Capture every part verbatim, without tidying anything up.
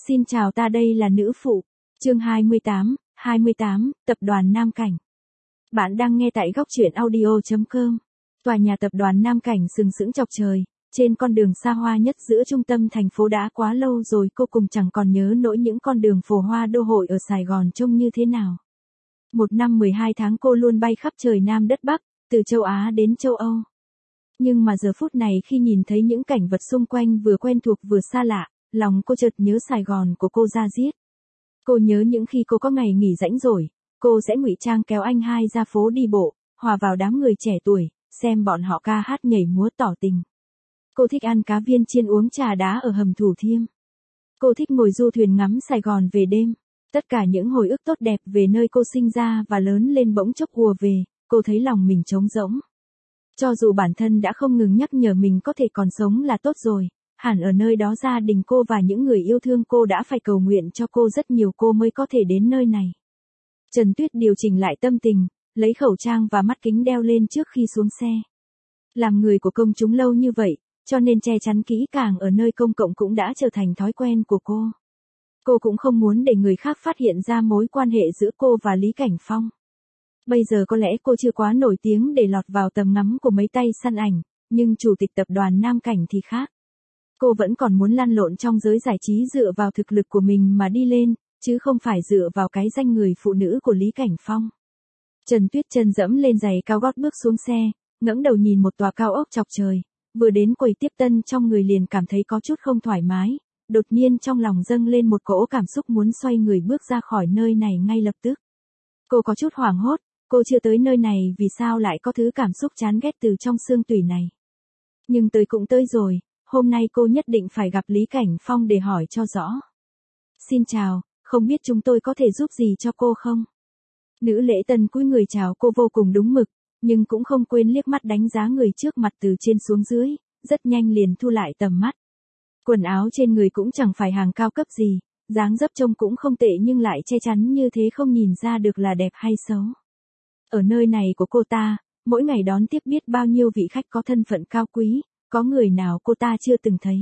Xin chào, ta đây là nữ phụ. Chương hai mươi tám, hai mươi tám, tập đoàn Nam Cảnh. Bạn đang nghe tại góc truyện audio chấm com. Tòa nhà tập đoàn Nam Cảnh sừng sững chọc trời, trên con đường xa hoa nhất giữa trung tâm thành phố đã quá lâu rồi cô cùng chẳng còn nhớ nổi những con đường phồn hoa đô hội ở Sài Gòn trông như thế nào. Một năm mười hai tháng cô luôn bay khắp trời Nam đất Bắc, từ châu Á đến châu Âu. Nhưng mà giờ phút này khi nhìn thấy những cảnh vật xung quanh vừa quen thuộc vừa xa lạ, lòng cô chợt nhớ Sài Gòn của cô ra diết. Cô nhớ những khi cô có ngày nghỉ rảnh rỗi, cô sẽ ngụy trang kéo anh hai ra phố đi bộ, hòa vào đám người trẻ tuổi, xem bọn họ ca hát nhảy múa tỏ tình. Cô thích ăn cá viên chiên uống trà đá ở hầm Thủ Thiêm. Cô thích ngồi du thuyền ngắm Sài Gòn về đêm. Tất cả những hồi ức tốt đẹp về nơi cô sinh ra và lớn lên bỗng chốc ùa về, cô thấy lòng mình trống rỗng. Cho dù bản thân đã không ngừng nhắc nhở mình có thể còn sống là tốt rồi, hẳn ở nơi đó gia đình cô và những người yêu thương cô đã phải cầu nguyện cho cô rất nhiều cô mới có thể đến nơi này. Trần Tuyết điều chỉnh lại tâm tình, lấy khẩu trang và mắt kính đeo lên trước khi xuống xe. Làm người của công chúng lâu như vậy, cho nên che chắn kỹ càng ở nơi công cộng cũng đã trở thành thói quen của cô. Cô cũng không muốn để người khác phát hiện ra mối quan hệ giữa cô và Lý Cảnh Phong. Bây giờ có lẽ cô chưa quá nổi tiếng để lọt vào tầm ngắm của mấy tay săn ảnh, nhưng chủ tịch tập đoàn Nam Cảnh thì khác. Cô vẫn còn muốn lăn lộn trong giới giải trí dựa vào thực lực của mình mà đi lên, chứ không phải dựa vào cái danh người phụ nữ của Lý Cảnh Phong. Trần Tuyết chân dẫm lên giày cao gót bước xuống xe, ngẩng đầu nhìn một tòa cao ốc chọc trời, vừa đến quầy tiếp tân trong người liền cảm thấy có chút không thoải mái, đột nhiên trong lòng dâng lên một cỗ cảm xúc muốn xoay người bước ra khỏi nơi này ngay lập tức. Cô có chút hoảng hốt, cô chưa tới nơi này vì sao lại có thứ cảm xúc chán ghét từ trong xương tủy này. Nhưng tới cũng tới rồi, hôm nay cô nhất định phải gặp Lý Cảnh Phong để hỏi cho rõ. Xin chào, không biết chúng tôi có thể giúp gì cho cô không? Nữ lễ tân cúi người chào cô vô cùng đúng mực, nhưng cũng không quên liếc mắt đánh giá người trước mặt từ trên xuống dưới, rất nhanh liền thu lại tầm mắt. Quần áo trên người cũng chẳng phải hàng cao cấp gì, dáng dấp trông cũng không tệ nhưng lại che chắn như thế không nhìn ra được là đẹp hay xấu. Ở nơi này của cô ta, mỗi ngày đón tiếp biết bao nhiêu vị khách có thân phận cao quý, có người nào cô ta chưa từng thấy.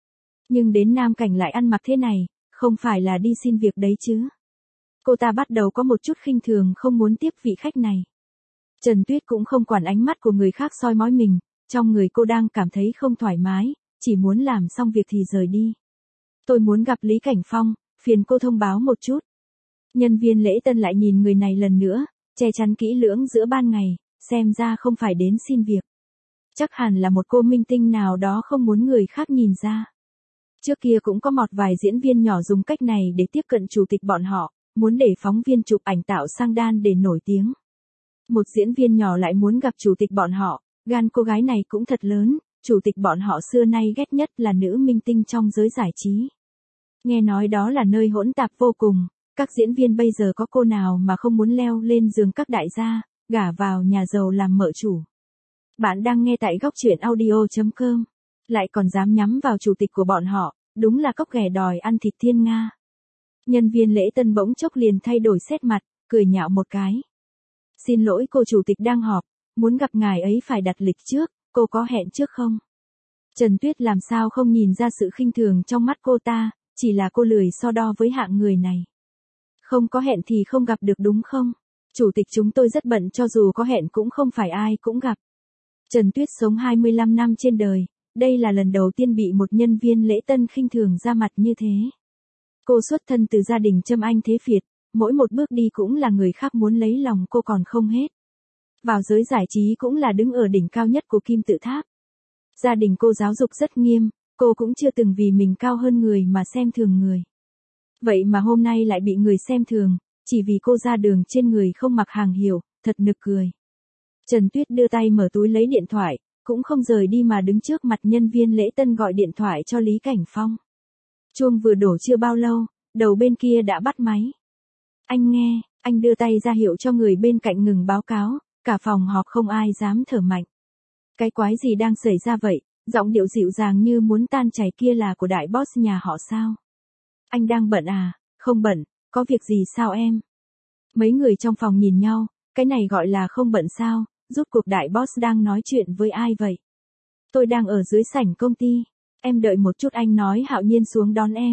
Nhưng đến Nam Cảnh lại ăn mặc thế này, không phải là đi xin việc đấy chứ. Cô ta bắt đầu có một chút khinh thường không muốn tiếp vị khách này. Trần Tuyết cũng không quản ánh mắt của người khác soi mói mình, trong người cô đang cảm thấy không thoải mái, chỉ muốn làm xong việc thì rời đi. Tôi muốn gặp Lý Cảnh Phong, phiền cô thông báo một chút. Nhân viên lễ tân lại nhìn người này lần nữa, che chắn kỹ lưỡng giữa ban ngày, xem ra không phải đến xin việc. Chắc hẳn là một cô minh tinh nào đó không muốn người khác nhìn ra. Trước kia cũng có một vài diễn viên nhỏ dùng cách này để tiếp cận chủ tịch bọn họ, muốn để phóng viên chụp ảnh tạo sang đan để nổi tiếng. Một diễn viên nhỏ lại muốn gặp chủ tịch bọn họ, gan cô gái này cũng thật lớn, chủ tịch bọn họ xưa nay ghét nhất là nữ minh tinh trong giới giải trí. Nghe nói đó là nơi hỗn tạp vô cùng, các diễn viên bây giờ có cô nào mà không muốn leo lên giường các đại gia, gả vào nhà giàu làm mợ chủ. Bạn đang nghe tại góc truyện audio chấm com, lại còn dám nhắm vào chủ tịch của bọn họ, đúng là cóc ghẻ đòi ăn thịt thiên nga. Nhân viên lễ tân bỗng chốc liền thay đổi nét mặt, cười nhạo một cái. Xin lỗi cô chủ tịch đang họp, muốn gặp ngài ấy phải đặt lịch trước, cô có hẹn trước không? Trần Tuyết làm sao không nhìn ra sự khinh thường trong mắt cô ta, chỉ là cô lười so đo với hạng người này. Không có hẹn thì không gặp được đúng không? Chủ tịch chúng tôi rất bận cho dù có hẹn cũng không phải ai cũng gặp. Trần Tuyết sống hai mươi lăm năm trên đời, đây là lần đầu tiên bị một nhân viên lễ tân khinh thường ra mặt như thế. Cô xuất thân từ gia đình Trâm Anh thế Việt, mỗi một bước đi cũng là người khác muốn lấy lòng cô còn không hết. Vào giới giải trí cũng là đứng ở đỉnh cao nhất của kim tự tháp. Gia đình cô giáo dục rất nghiêm, cô cũng chưa từng vì mình cao hơn người mà xem thường người. Vậy mà hôm nay lại bị người xem thường, chỉ vì cô ra đường trên người không mặc hàng hiệu, thật nực cười. Trần Tuyết đưa tay mở túi lấy điện thoại, cũng không rời đi mà đứng trước mặt nhân viên lễ tân gọi điện thoại cho Lý Cảnh Phong. Chuông vừa đổ chưa bao lâu, đầu bên kia đã bắt máy. Anh nghe, anh đưa tay ra hiệu cho người bên cạnh ngừng báo cáo, cả phòng họp không ai dám thở mạnh. Cái quái gì đang xảy ra vậy, giọng điệu dịu dàng như muốn tan chảy kia là của đại boss nhà họ sao? Anh đang bận à? Không bận, có việc gì sao em? Mấy người trong phòng nhìn nhau, cái này gọi là không bận sao, rốt cuộc đại boss đang nói chuyện với ai vậy? Tôi đang ở dưới sảnh công ty, em đợi một chút anh nói Hạo Nhiên xuống đón em.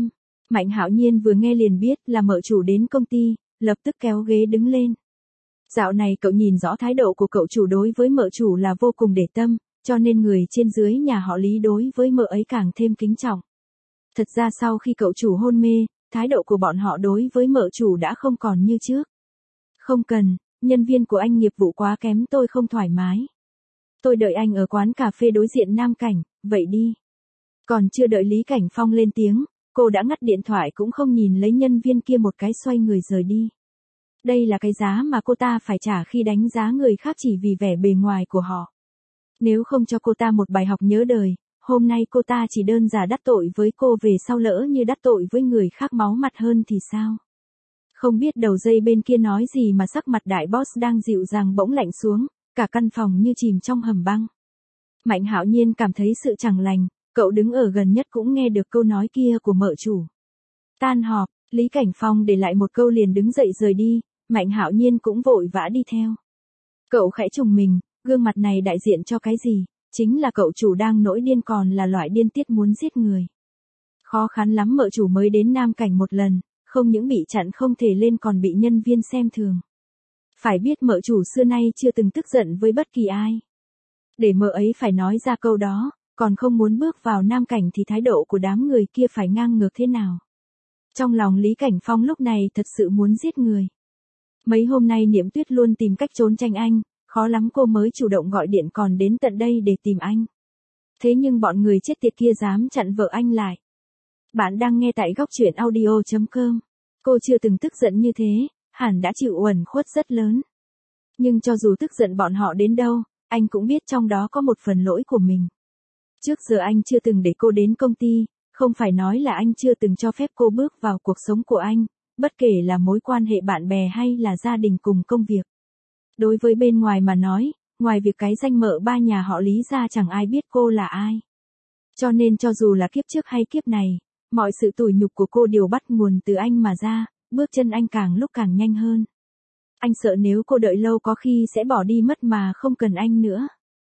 Mạnh Hạo Nhiên vừa nghe liền biết là mợ chủ đến công ty, lập tức kéo ghế đứng lên. Dạo này cậu nhìn rõ thái độ của cậu chủ đối với mợ chủ là vô cùng để tâm, cho nên người trên dưới nhà họ Lý đối với mợ ấy càng thêm kính trọng. Thật ra sau khi cậu chủ hôn mê, thái độ của bọn họ đối với mợ chủ đã không còn như trước. Không cần, nhân viên của anh nghiệp vụ quá kém tôi không thoải mái. Tôi đợi anh ở quán cà phê đối diện Nam Cảnh, vậy đi. Còn chưa đợi Lý Cảnh Phong lên tiếng, cô đã ngắt điện thoại cũng không nhìn lấy nhân viên kia một cái xoay người rời đi. Đây là cái giá mà cô ta phải trả khi đánh giá người khác chỉ vì vẻ bề ngoài của họ. Nếu không cho cô ta một bài học nhớ đời, hôm nay cô ta chỉ đơn giản đắc tội với cô về sau lỡ như đắc tội với người khác máu mặt hơn thì sao? Không biết đầu dây bên kia nói gì mà sắc mặt đại boss đang dịu dàng bỗng lạnh xuống, cả căn phòng như chìm trong hầm băng. Mạnh Hạo Nhiên cảm thấy sự chẳng lành, cậu đứng ở gần nhất cũng nghe được câu nói kia của mợ chủ. Tan họp, Lý Cảnh Phong để lại một câu liền đứng dậy rời đi, Mạnh Hạo Nhiên cũng vội vã đi theo. Cậu khẽ trùng mình, gương mặt này đại diện cho cái gì? Chính là cậu chủ đang nổi điên còn là loại điên tiết muốn giết người. Khó khăn lắm mợ chủ mới đến Nam Cảnh một lần, không những bị chặn không thể lên còn bị nhân viên xem thường. Phải biết mợ chủ xưa nay chưa từng tức giận với bất kỳ ai. Để mợ ấy phải nói ra câu đó, còn không muốn bước vào Nam Cảnh thì thái độ của đám người kia phải ngang ngược thế nào. Trong lòng Lý Cảnh Phong lúc này thật sự muốn giết người. Mấy hôm nay Niệm Tuyết luôn tìm cách trốn tránh anh, khó lắm cô mới chủ động gọi điện còn đến tận đây để tìm anh. Thế nhưng bọn người chết tiệt kia dám chặn vợ anh lại. Bạn đang nghe tại góc truyện audio chấm com. Cô chưa từng tức giận như thế, hẳn đã chịu uẩn khuất rất lớn. Nhưng cho dù tức giận bọn họ đến đâu, anh cũng biết trong đó có một phần lỗi của mình. Trước giờ anh chưa từng để cô đến công ty, không phải nói là anh chưa từng cho phép cô bước vào cuộc sống của anh, bất kể là mối quan hệ bạn bè hay là gia đình cùng công việc. Đối với bên ngoài mà nói, ngoài việc cái danh mợ ba nhà họ Lý ra chẳng ai biết cô là ai. Cho nên cho dù là kiếp trước hay kiếp này, mọi sự tủi nhục của cô đều bắt nguồn từ anh mà ra, bước chân anh càng lúc càng nhanh hơn. Anh sợ nếu cô đợi lâu có khi sẽ bỏ đi mất mà không cần anh nữa.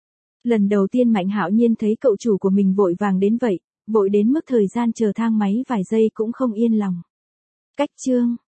Lần đầu tiên Mạnh Hạo Nhiên thấy cậu chủ của mình vội vàng đến vậy, vội đến mức thời gian chờ thang máy vài giây cũng không yên lòng. Cách chương